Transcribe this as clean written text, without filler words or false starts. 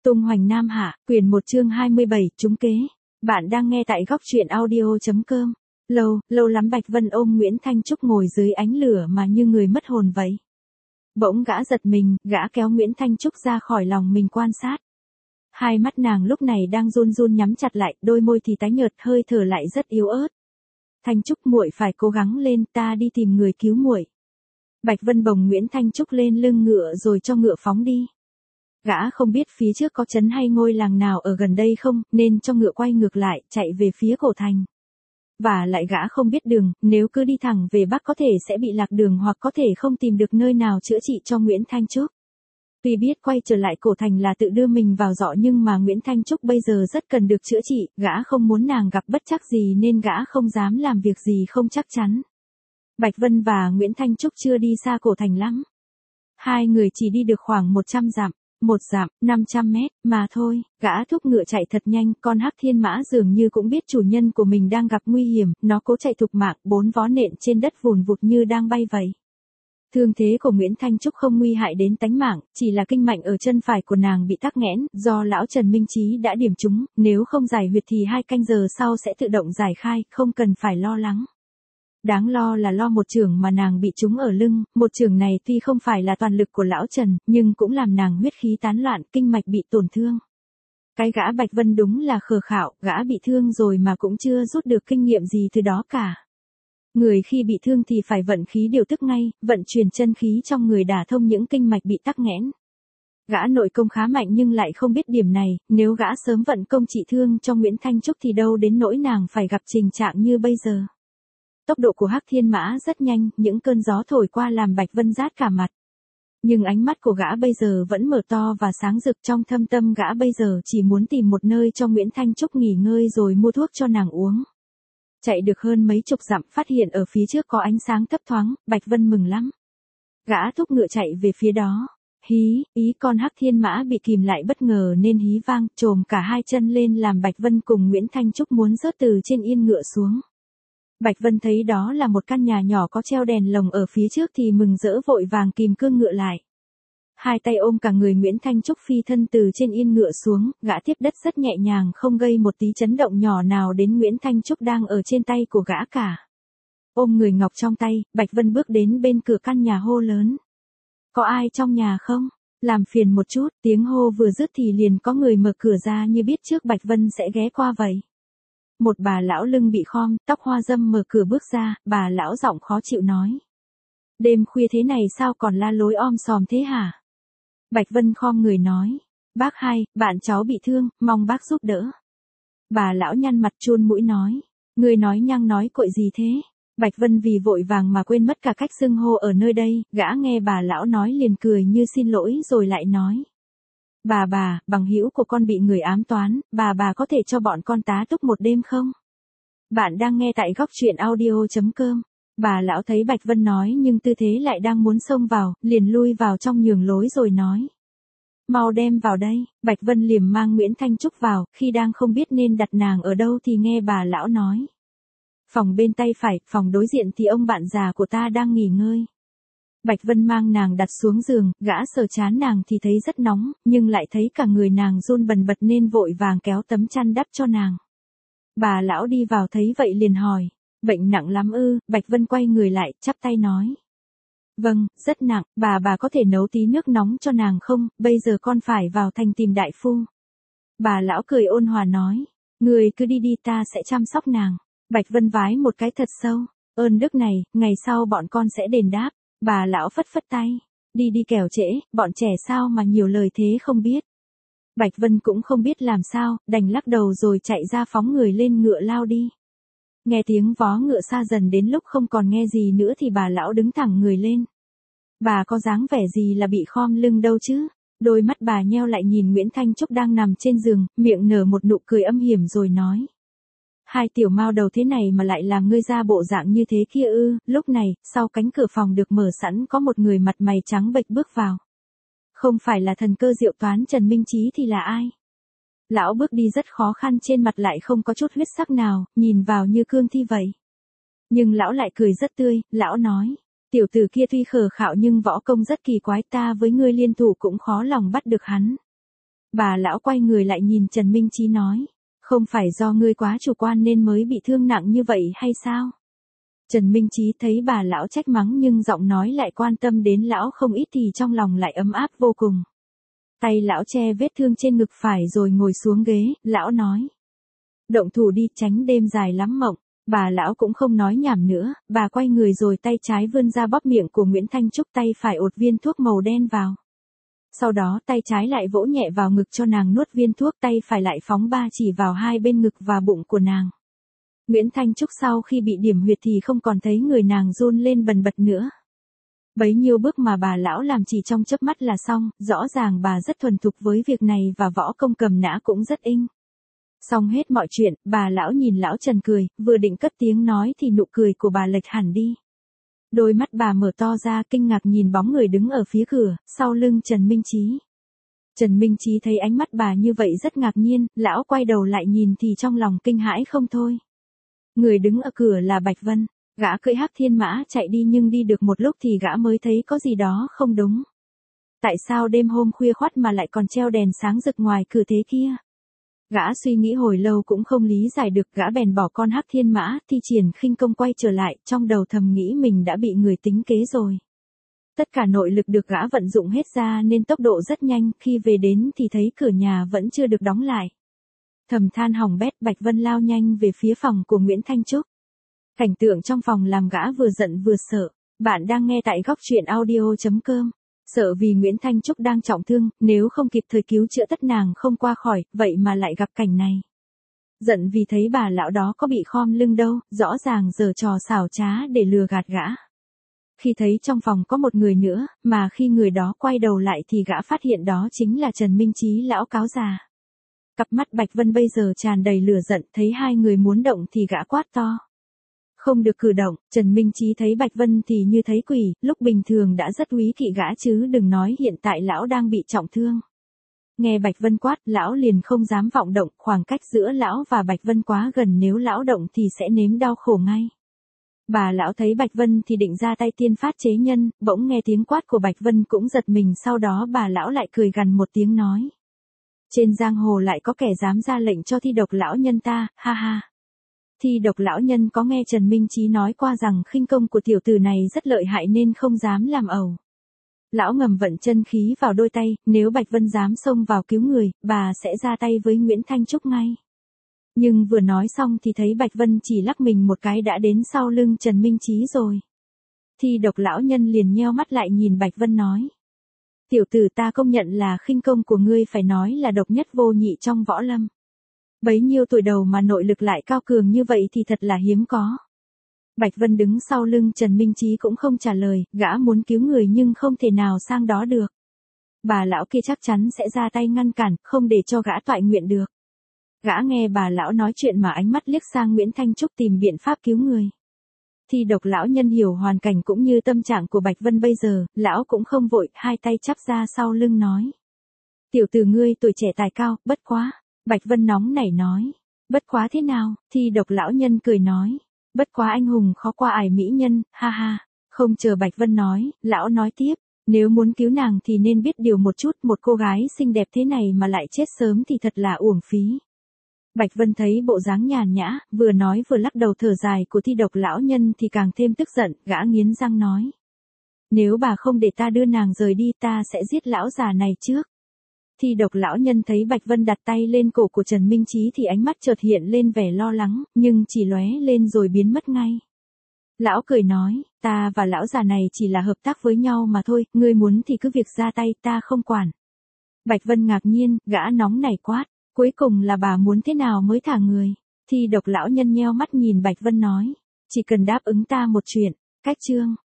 Tung hoành Nam Hạ, quyển 1 chương 27, trúng kế. Bạn đang nghe tại góc truyện audio.com. Lâu lắm Bạch Vân ôm Nguyễn Thanh Trúc ngồi dưới ánh lửa mà như người mất hồn vậy. Bỗng gã giật mình, gã kéo Nguyễn Thanh Trúc ra khỏi lòng mình quan sát. Hai mắt nàng lúc này đang run run nhắm chặt lại, đôi môi thì tái nhợt, hơi thở lại rất yếu ớt. Thanh Trúc, muội phải cố gắng lên, ta đi tìm người cứu muội. Bạch Vân bồng Nguyễn Thanh Trúc lên lưng ngựa rồi cho ngựa phóng đi. Gã không biết phía trước có trấn hay ngôi làng nào ở gần đây không, nên cho ngựa quay ngược lại, chạy về phía cổ thành. Và lại gã không biết đường, nếu cứ đi thẳng về Bắc có thể sẽ bị lạc đường hoặc có thể không tìm được nơi nào chữa trị cho Nguyễn Thanh Trúc. Tuy biết quay trở lại cổ thành là tự đưa mình vào giỏ nhưng mà Nguyễn Thanh Trúc bây giờ rất cần được chữa trị, gã không muốn nàng gặp bất trắc gì nên gã không dám làm việc gì không chắc chắn. Bạch Vân và Nguyễn Thanh Trúc chưa đi xa cổ thành lắm. Hai người chỉ đi được khoảng 100 dặm. 1 dặm, 500 mét, mà thôi, gã thúc ngựa chạy thật nhanh, con hắc thiên mã dường như cũng biết chủ nhân của mình đang gặp nguy hiểm, nó cố chạy thục mạng, 4 vó nện trên đất vùn vụt như đang bay vậy. Thương thế của Nguyễn Thanh Trúc không nguy hại đến tánh mạng, chỉ là kinh mạch ở chân phải của nàng bị tắc nghẽn, do lão Trần Minh Chí đã điểm trúng, nếu không giải huyệt thì 2 canh giờ sau sẽ tự động giải khai, không cần phải lo lắng. Đáng lo là lo một chưởng mà nàng bị trúng ở lưng, một chưởng này tuy không phải là toàn lực của lão Trần, nhưng cũng làm nàng huyết khí tán loạn, kinh mạch bị tổn thương. Cái gã Bạch Vân đúng là khờ khạo, gã bị thương rồi mà cũng chưa rút được kinh nghiệm gì từ đó cả. Người khi bị thương thì phải vận khí điều tức ngay, vận chuyển chân khí trong người đả thông những kinh mạch bị tắc nghẽn. Gã nội công khá mạnh nhưng lại không biết điểm này, nếu gã sớm vận công trị thương cho Nguyễn Thanh Trúc thì đâu đến nỗi nàng phải gặp tình trạng như bây giờ. Tốc độ của hắc thiên mã rất nhanh, những cơn gió thổi qua làm Bạch Vân rát cả mặt. Nhưng ánh mắt của gã bây giờ vẫn mở to và sáng rực, trong thâm tâm gã bây giờ chỉ muốn tìm một nơi cho Nguyễn Thanh Trúc nghỉ ngơi rồi mua thuốc cho nàng uống. Chạy được hơn mấy chục dặm, phát hiện ở phía trước có ánh sáng thấp thoáng, Bạch Vân mừng lắm. Gã thúc ngựa chạy về phía đó. Ý con hắc thiên mã bị kìm lại bất ngờ nên hí vang, trồm cả 2 chân lên làm Bạch Vân cùng Nguyễn Thanh Trúc muốn rớt từ trên yên ngựa xuống. Bạch Vân thấy đó là một căn nhà nhỏ có treo đèn lồng ở phía trước thì mừng rỡ vội vàng kìm cương ngựa lại. Hai tay ôm cả người Nguyễn Thanh Trúc phi thân từ trên yên ngựa xuống, gã tiếp đất rất nhẹ nhàng không gây một tí chấn động nhỏ nào đến Nguyễn Thanh Trúc đang ở trên tay của gã cả. Ôm người ngọc trong tay, Bạch Vân bước đến bên cửa căn nhà hô lớn. Có ai trong nhà không? Làm phiền một chút, tiếng hô vừa dứt thì liền có người mở cửa ra như biết trước Bạch Vân sẽ ghé qua vậy. Một bà lão lưng bị khom, tóc hoa dâm mở cửa bước ra, bà lão giọng khó chịu nói. Đêm khuya thế này sao còn la lối om sòm thế hả? Bạch Vân khom người nói. Bác hai, bạn cháu bị thương, mong bác giúp đỡ. Bà lão nhăn mặt chun mũi nói. Người nói nhăng nói cội gì thế? Bạch Vân vì vội vàng mà quên mất cả cách xưng hô ở nơi đây, gã nghe bà lão nói liền cười như xin lỗi rồi lại nói. Bà, bằng hữu của con bị người ám toán, bà có thể cho bọn con tá túc một đêm không? Bạn đang nghe tại góc truyện audio.com. Bà lão thấy Bạch Vân nói nhưng tư thế lại đang muốn xông vào, liền lui vào trong nhường lối rồi nói. Mau đem vào đây, Bạch Vân liềm mang Nguyễn Thanh Trúc vào, khi đang không biết nên đặt nàng ở đâu thì nghe bà lão nói. Phòng bên tay phải, phòng đối diện thì ông bạn già của ta đang nghỉ ngơi. Bạch Vân mang nàng đặt xuống giường, gã sờ trán nàng thì thấy rất nóng, nhưng lại thấy cả người nàng run bần bật nên vội vàng kéo tấm chăn đắp cho nàng. Bà lão đi vào thấy vậy liền hỏi, bệnh nặng lắm ư? Bạch Vân quay người lại, chắp tay nói. Vâng, rất nặng, bà có thể nấu tí nước nóng cho nàng không, bây giờ con phải vào thành tìm đại phu. Bà lão cười ôn hòa nói, người cứ đi đi ta sẽ chăm sóc nàng. Bạch Vân vái một cái thật sâu, ơn đức này, ngày sau bọn con sẽ đền đáp. Bà lão phất phất tay, đi kẻo trễ, bọn trẻ sao mà nhiều lời thế không biết. Bạch Vân cũng không biết làm sao, đành lắc đầu rồi chạy ra phóng người lên ngựa lao đi. Nghe tiếng vó ngựa xa dần đến lúc không còn nghe gì nữa thì bà lão đứng thẳng người lên. Bà có dáng vẻ gì là bị khom lưng đâu chứ? Đôi mắt bà nheo lại nhìn Nguyễn Thanh Trúc đang nằm trên giường, miệng nở một nụ cười âm hiểm rồi nói. Hai tiểu mao đầu thế này mà lại làm ngươi ra bộ dạng như thế kia ư? Lúc này, sau cánh cửa phòng được mở sẵn có một người mặt mày trắng bệch bước vào. Không phải là thần cơ diệu toán Trần Minh Chí thì là ai? Lão bước đi rất khó khăn, trên mặt lại không có chút huyết sắc nào, nhìn vào như cương thi vậy. Nhưng lão lại cười rất tươi, lão nói. Tiểu tử kia tuy khờ khạo nhưng võ công rất kỳ quái, ta với ngươi liên thủ cũng khó lòng bắt được hắn. Bà lão quay người lại nhìn Trần Minh Chí nói. Không phải do ngươi quá chủ quan nên mới bị thương nặng như vậy hay sao? Trần Minh Chí thấy bà lão trách mắng nhưng giọng nói lại quan tâm đến lão không ít thì trong lòng lại ấm áp vô cùng. Tay lão che vết thương trên ngực phải rồi ngồi xuống ghế, lão nói. Động thủ đi, tránh đêm dài lắm mộng. Bà lão cũng không nói nhảm nữa, bà quay người rồi tay trái vươn ra bóp miệng của Nguyễn Thanh Trúc, tay phải ột viên thuốc màu đen vào. Sau đó tay trái lại vỗ nhẹ vào ngực cho nàng nuốt viên thuốc, tay phải lại phóng ba chỉ vào hai bên ngực và bụng của nàng. Nguyễn Thanh Trúc sau khi bị điểm huyệt thì không còn thấy người nàng run lên bần bật nữa. Bấy nhiêu bước mà bà lão làm chỉ trong chớp mắt là xong, rõ ràng bà rất thuần thục với việc này và võ công cầm nã cũng rất inh. Xong hết mọi chuyện, bà lão nhìn lão Trần cười, vừa định cất tiếng nói thì nụ cười của bà lệch hẳn đi. Đôi mắt bà mở to ra kinh ngạc nhìn bóng người đứng ở phía cửa, sau lưng Trần Minh Chí. Trần Minh Chí thấy ánh mắt bà như vậy rất ngạc nhiên, lão quay đầu lại nhìn thì trong lòng kinh hãi không thôi. Người đứng ở cửa là Bạch Vân, gã cưỡi hắc thiên mã chạy đi nhưng đi được một lúc thì gã mới thấy có gì đó không đúng. Tại sao đêm hôm khuya khoắt mà lại còn treo đèn sáng rực ngoài cửa thế kia? Gã suy nghĩ hồi lâu cũng không lý giải được, gã bèn bỏ con hắc thiên mã, thi triển khinh công quay trở lại, trong đầu thầm nghĩ mình đã bị người tính kế rồi. Tất cả nội lực được gã vận dụng hết ra nên tốc độ rất nhanh, khi về đến thì thấy cửa nhà vẫn chưa được đóng lại. Thầm than hỏng bét, Bạch Vân lao nhanh về phía phòng của Nguyễn Thanh Trúc. Cảnh tượng trong phòng làm gã vừa giận vừa sợ. Bạn đang nghe tại góc truyện audio.com. Sợ vì Nguyễn Thanh Trúc đang trọng thương, nếu không kịp thời cứu chữa tất nàng không qua khỏi, vậy mà lại gặp cảnh này. Giận vì thấy bà lão đó có bị khom lưng đâu, rõ ràng giở trò xảo trá để lừa gạt gã. Khi thấy trong phòng có một người nữa, mà khi người đó quay đầu lại thì gã phát hiện đó chính là Trần Minh Chí lão cáo già. Cặp mắt Bạch Vân bây giờ tràn đầy lửa giận, thấy hai người muốn động thì gã quát to. Không được cử động. Trần Minh Chí thấy Bạch Vân thì như thấy quỷ, lúc bình thường đã rất úy kỵ gã chứ đừng nói hiện tại lão đang bị trọng thương. Nghe Bạch Vân quát, lão liền không dám vọng động, khoảng cách giữa lão và Bạch Vân quá gần, nếu lão động thì sẽ nếm đau khổ ngay. Bà lão thấy Bạch Vân thì định ra tay tiên phát chế nhân, bỗng nghe tiếng quát của Bạch Vân cũng giật mình, sau đó bà lão lại cười gằn một tiếng nói. Trên giang hồ lại có kẻ dám ra lệnh cho thi độc lão nhân ta, ha ha. Thi độc lão nhân có nghe Trần Minh Chí nói qua rằng khinh công của tiểu tử này rất lợi hại nên không dám làm ẩu. Lão ngầm vận chân khí vào đôi tay, nếu Bạch Vân dám xông vào cứu người, bà sẽ ra tay với Nguyễn Thanh Trúc ngay. Nhưng vừa nói xong thì thấy Bạch Vân chỉ lắc mình một cái đã đến sau lưng Trần Minh Chí rồi. Thi độc lão nhân liền nheo mắt lại nhìn Bạch Vân nói. Tiểu tử, ta công nhận là khinh công của ngươi phải nói là độc nhất vô nhị trong võ lâm. Bấy nhiêu tuổi đầu mà nội lực lại cao cường như vậy thì thật là hiếm có. Bạch Vân đứng sau lưng Trần Minh Chí cũng không trả lời, gã muốn cứu người nhưng không thể nào sang đó được. Bà lão kia chắc chắn sẽ ra tay ngăn cản, không để cho gã toại nguyện được. Gã nghe bà lão nói chuyện mà ánh mắt liếc sang Nguyễn Thanh Trúc tìm biện pháp cứu người. Thi độc lão nhân hiểu hoàn cảnh cũng như tâm trạng của Bạch Vân bây giờ, lão cũng không vội, hai tay chắp ra sau lưng nói. Tiểu tử ngươi tuổi trẻ tài cao, bất quá. Bạch Vân nóng nảy nói. Bất quá thế nào? Thi độc lão nhân cười nói. Bất quá anh hùng khó qua ải mỹ nhân, ha ha. Không chờ Bạch Vân nói, lão nói tiếp. Nếu muốn cứu nàng thì nên biết điều một chút, một cô gái xinh đẹp thế này mà lại chết sớm thì thật là uổng phí. Bạch Vân thấy bộ dáng nhàn nhã, vừa nói vừa lắc đầu thở dài của thi độc lão nhân thì càng thêm tức giận, gã nghiến răng nói. Nếu bà không để ta đưa nàng rời đi ta sẽ giết lão già này trước. Thi độc lão nhân thấy Bạch Vân đặt tay lên cổ của Trần Minh Chí thì ánh mắt chợt hiện lên vẻ lo lắng, nhưng chỉ lóe lên rồi biến mất ngay. Lão cười nói, ta và lão già này chỉ là hợp tác với nhau mà thôi, ngươi muốn thì cứ việc ra tay, ta không quản. Bạch Vân ngạc nhiên, gã nóng nảy quát, cuối cùng là bà muốn thế nào mới thả người? Thi độc lão nhân nheo mắt nhìn Bạch Vân nói, chỉ cần đáp ứng ta một chuyện, cách chương.